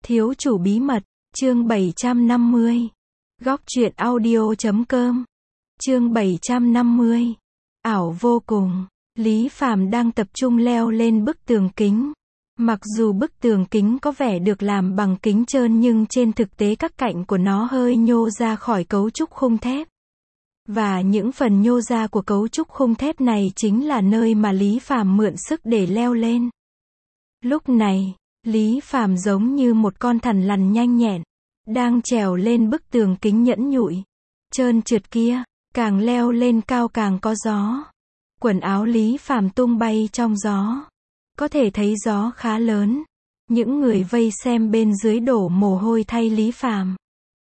Thiếu chủ bí mật, chương 750. Góc truyện audio.com. Chương 750. Ảo vô cùng. Lý Phàm đang tập trung leo lên bức tường kính. Mặc dù bức tường kính có vẻ được làm bằng kính trơn nhưng trên thực tế các cạnh của nó hơi nhô ra khỏi cấu trúc khung thép. Và những phần nhô ra của cấu trúc khung thép này chính là nơi mà Lý Phàm mượn sức để leo lên. Lúc này, Lý Phàm giống như một con thằn lằn nhanh nhẹn, đang trèo lên bức tường kính nhẫn nhụi, trơn trượt kia, càng leo lên cao càng có gió. Quần áo Lý Phàm tung bay trong gió. Có thể thấy gió khá lớn. Những người vây xem bên dưới đổ mồ hôi thay Lý Phàm.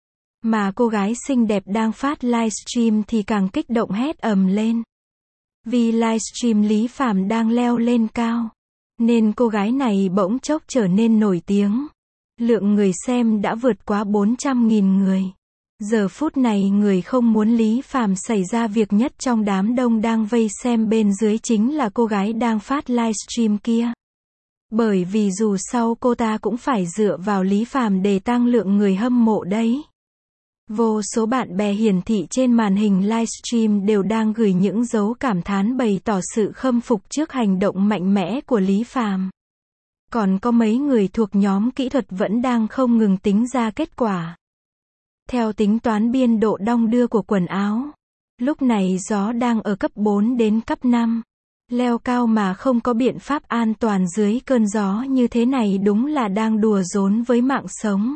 Mà cô gái xinh đẹp đang phát livestream thì càng kích động hét ầm lên. Vì livestream Lý Phàm đang leo lên cao, nên cô gái này bỗng chốc trở nên nổi tiếng. Lượng người xem đã vượt quá 400.000 người. Giờ phút này người không muốn Lý Phàm xảy ra việc nhất trong đám đông đang vây xem bên dưới chính là cô gái đang phát livestream kia. Bởi vì dù sao cô ta cũng phải dựa vào Lý Phàm để tăng lượng người hâm mộ đấy. Vô số bạn bè hiển thị trên màn hình livestream đều đang gửi những dấu cảm thán bày tỏ sự khâm phục trước hành động mạnh mẽ của Lý Phàm. Còn có mấy người thuộc nhóm kỹ thuật vẫn đang không ngừng tính ra kết quả. Theo tính toán biên độ đong đưa của quần áo, lúc này gió đang ở cấp 4 đến cấp 5. Leo cao mà không có biện pháp an toàn dưới cơn gió như thế này đúng là đang đùa giỡn với mạng sống.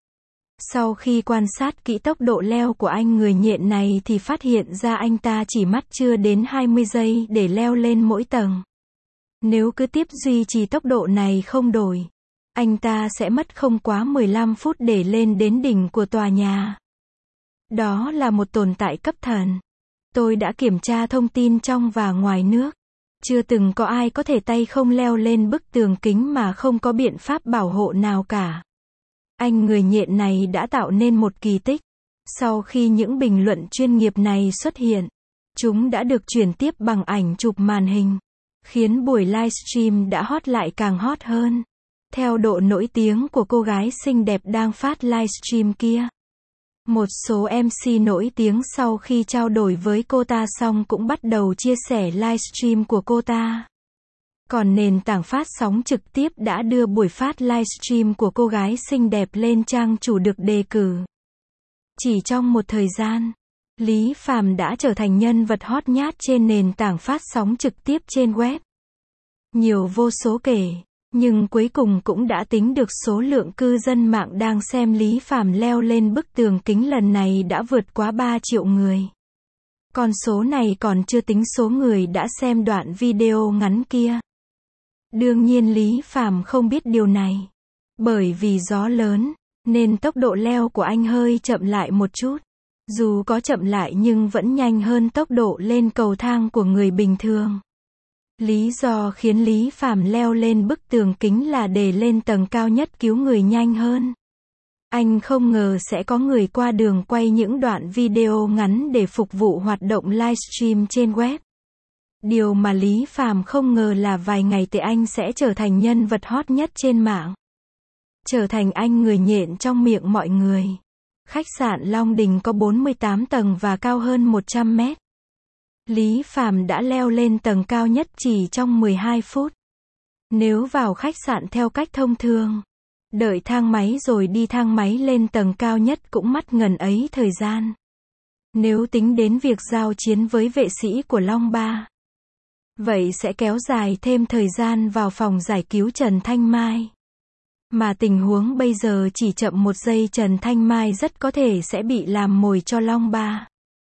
Sau khi quan sát kỹ tốc độ leo của anh người nhện này thì phát hiện ra anh ta chỉ mất chưa đến 20 giây để leo lên mỗi tầng. Nếu cứ tiếp duy trì tốc độ này không đổi, anh ta sẽ mất không quá 15 phút để lên đến đỉnh của tòa nhà. Đó là một tồn tại cấp thần. Tôi đã kiểm tra thông tin trong và ngoài nước. Chưa từng có ai có thể tay không leo lên bức tường kính mà không có biện pháp bảo hộ nào cả. Anh người nhện này đã tạo nên một kỳ tích. Sau khi những bình luận chuyên nghiệp này xuất hiện, chúng đã được chuyển tiếp bằng ảnh chụp màn hình, khiến buổi livestream đã hot lại càng hot hơn. Theo độ nổi tiếng của cô gái xinh đẹp đang phát livestream kia, một số MC nổi tiếng sau khi trao đổi với cô ta xong cũng bắt đầu chia sẻ livestream của cô ta. Còn nền tảng phát sóng trực tiếp đã đưa buổi phát livestream của cô gái xinh đẹp lên trang chủ được đề cử. Chỉ trong một thời gian, Lý Phàm đã trở thành nhân vật hot nhát trên nền tảng phát sóng trực tiếp trên web. Nhiều vô số kể, nhưng cuối cùng cũng đã tính được số lượng cư dân mạng đang xem Lý Phàm leo lên bức tường kính lần này đã vượt quá 3 triệu người. Con số này còn chưa tính số người đã xem đoạn video ngắn kia. Đương nhiên Lý Phàm không biết điều này. Bởi vì gió lớn, nên tốc độ leo của anh hơi chậm lại một chút. Dù có chậm lại nhưng vẫn nhanh hơn tốc độ lên cầu thang của người bình thường. Lý do khiến Lý Phàm leo lên bức tường kính là để lên tầng cao nhất cứu người nhanh hơn. Anh không ngờ sẽ có người qua đường quay những đoạn video ngắn để phục vụ hoạt động livestream trên web. Điều mà Lý Phàm không ngờ là vài ngày tới anh sẽ trở thành nhân vật hot nhất trên mạng. Trở thành anh người nhện trong miệng mọi người. Khách sạn Long Đình có 48 tầng và cao hơn 100 mét. Lý Phàm đã leo lên tầng cao nhất chỉ trong 12 phút. Nếu vào khách sạn theo cách thông thường, đợi thang máy rồi đi thang máy lên tầng cao nhất cũng mất ngần ấy thời gian. Nếu tính đến việc giao chiến với vệ sĩ của Long Ba, vậy sẽ kéo dài thêm thời gian vào phòng giải cứu Trần Thanh Mai. Mà tình huống bây giờ chỉ chậm 1 giây Trần Thanh Mai rất có thể sẽ bị làm mồi cho Long Ba.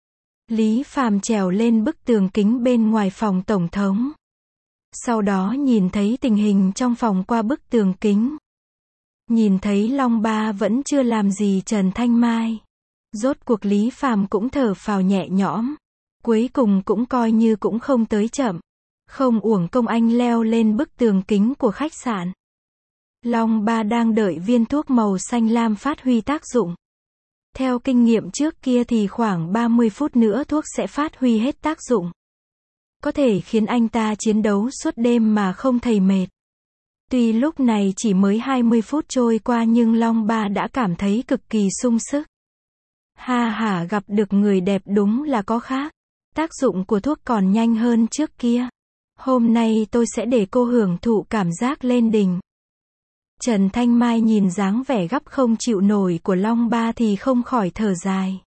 Lý Phàm trèo lên bức tường kính bên ngoài phòng tổng thống. Sau đó nhìn thấy tình hình trong phòng qua bức tường kính. Nhìn thấy Long Ba vẫn chưa làm gì Trần Thanh Mai. Rốt cuộc Lý Phàm cũng thở phào nhẹ nhõm. Cuối cùng cũng coi như cũng không tới chậm. Không uổng công anh leo lên bức tường kính của khách sạn. Long Ba đang đợi viên thuốc màu xanh lam phát huy tác dụng. Theo kinh nghiệm trước kia thì khoảng 30 phút nữa thuốc sẽ phát huy hết tác dụng. Có thể khiến anh ta chiến đấu suốt đêm mà không thấy mệt. Tuy lúc này chỉ mới 20 phút trôi qua nhưng Long Ba đã cảm thấy cực kỳ sung sức. Ha hả, gặp được người đẹp đúng là có khác. Tác dụng của thuốc còn nhanh hơn trước kia. Hôm nay tôi sẽ để cô hưởng thụ cảm giác lên đỉnh. Trần Thanh Mai nhìn dáng vẻ gấp không chịu nổi của Long Ba thì không khỏi thở dài.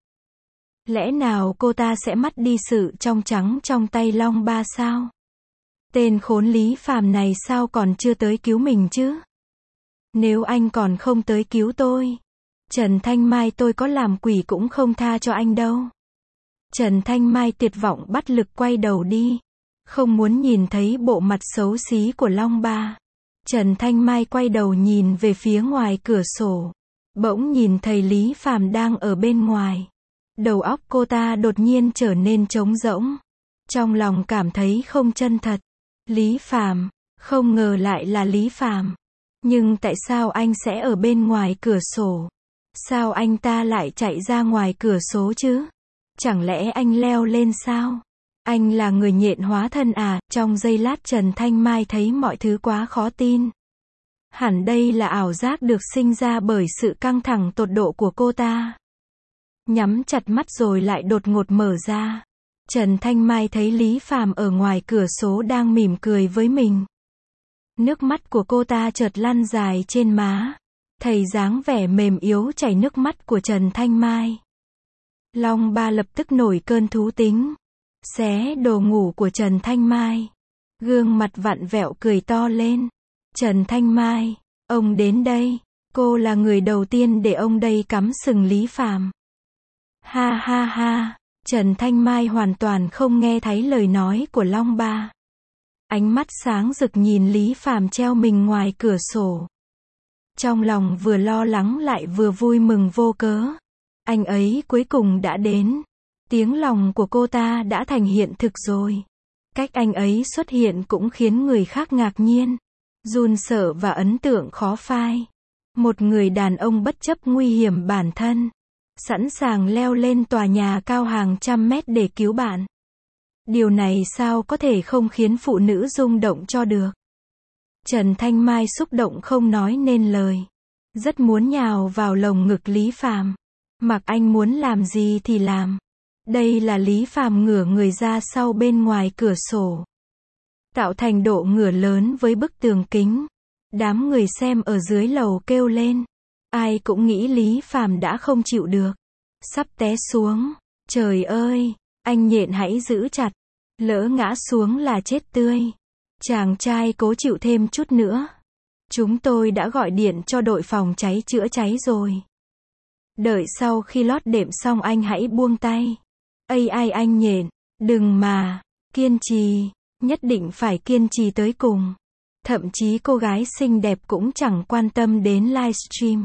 Lẽ nào cô ta sẽ mất đi sự trong trắng trong tay Long Ba sao? Tên khốn Lý Phàm này sao còn chưa tới cứu mình chứ? Nếu anh còn không tới cứu tôi, Trần Thanh Mai tôi có làm quỷ cũng không tha cho anh đâu. Trần Thanh Mai tuyệt vọng bất lực quay đầu đi. Không muốn nhìn thấy bộ mặt xấu xí của Long Ba. Trần Thanh Mai quay đầu nhìn về phía ngoài cửa sổ. Bỗng nhìn thấy Lý Phàm đang ở bên ngoài. Đầu óc cô ta đột nhiên trở nên trống rỗng. Trong lòng cảm thấy không chân thật. Lý Phàm, không ngờ lại là Lý Phàm. Nhưng tại sao anh sẽ ở bên ngoài cửa sổ? Sao anh ta lại chạy ra ngoài cửa sổ chứ? Chẳng lẽ anh leo lên sao? Anh là người nhện hóa thân à? Trong giây lát Trần Thanh Mai thấy mọi thứ quá khó tin. Hẳn đây là ảo giác được sinh ra bởi sự căng thẳng tột độ của cô ta. Nhắm chặt mắt rồi lại đột ngột mở ra. Trần Thanh Mai thấy Lý Phàm ở ngoài cửa sổ đang mỉm cười với mình. Nước mắt của cô ta chợt lăn dài trên má. Thấy dáng vẻ mềm yếu chảy nước mắt của Trần Thanh Mai. Long Ba lập tức nổi cơn thú tính. Xé đồ ngủ của Trần Thanh Mai. Gương mặt vặn vẹo cười to lên. Trần Thanh Mai, ông đến đây. Cô là người đầu tiên để ông đây cắm sừng Lý Phàm. Ha ha ha. Trần Thanh Mai hoàn toàn không nghe thấy lời nói của Long Ba. Ánh mắt sáng rực nhìn Lý Phàm treo mình ngoài cửa sổ. Trong lòng vừa lo lắng lại vừa vui mừng vô cớ. Anh ấy cuối cùng đã đến. Tiếng lòng của cô ta đã thành hiện thực rồi. Cách anh ấy xuất hiện cũng khiến người khác ngạc nhiên, run sợ và ấn tượng khó phai. Một người đàn ông bất chấp nguy hiểm bản thân, sẵn sàng leo lên tòa nhà cao hàng trăm mét để cứu bạn. Điều này sao có thể không khiến phụ nữ rung động cho được. Trần Thanh Mai xúc động không nói nên lời. Rất muốn nhào vào lồng ngực Lý Phàm. Mặc anh muốn làm gì thì làm. Đây là Lý Phàm ngửa người ra sau bên ngoài cửa sổ. Tạo thành độ ngửa lớn với bức tường kính. Đám người xem ở dưới lầu kêu lên. Ai cũng nghĩ Lý Phàm đã không chịu được. Sắp té xuống. Trời ơi, anh nhện hãy giữ chặt. Lỡ ngã xuống là chết tươi. Chàng trai cố chịu thêm chút nữa. Chúng tôi đã gọi điện cho đội phòng cháy chữa cháy rồi. Đợi sau khi lót đệm xong anh hãy buông tay. Ây ai anh nhện, đừng mà, kiên trì, nhất định phải kiên trì tới cùng. Thậm chí cô gái xinh đẹp cũng chẳng quan tâm đến livestream.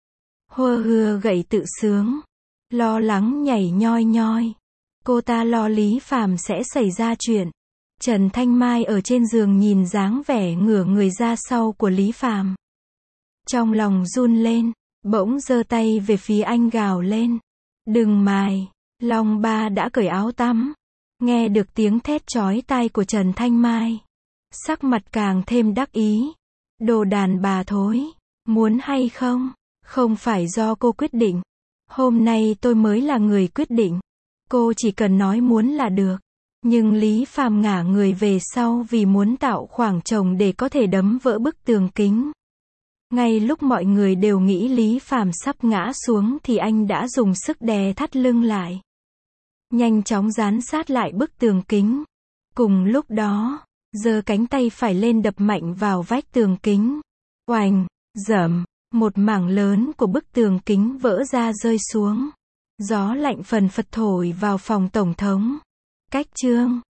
Hơ hưa gậy tự sướng, lo lắng nhảy nhoi nhoi. Cô ta lo Lý Phàm sẽ xảy ra chuyện. Trần Thanh Mai ở trên giường nhìn dáng vẻ ngửa người ra sau của Lý Phàm. Trong lòng run lên, bỗng giơ tay về phía anh gào lên. Đừng mài. Long Ba đã cởi áo tắm. Nghe được tiếng thét chói tai của Trần Thanh Mai. Sắc mặt càng thêm đắc ý. Đồ đàn bà thối. Muốn hay không? Không phải do cô quyết định. Hôm nay tôi mới là người quyết định. Cô chỉ cần nói muốn là được. Nhưng Lý Phàm ngả người về sau vì muốn tạo khoảng trống để có thể đấm vỡ bức tường kính. Ngay lúc mọi người đều nghĩ Lý Phàm sắp ngã xuống thì anh đã dùng sức đè thắt lưng lại. Nhanh chóng dán sát lại bức tường kính. Cùng lúc đó, giơ cánh tay phải lên đập mạnh vào vách tường kính. Oành, dầm, một mảng lớn của bức tường kính vỡ ra rơi xuống. Gió lạnh phần phật thổi vào phòng tổng thống. Cách chương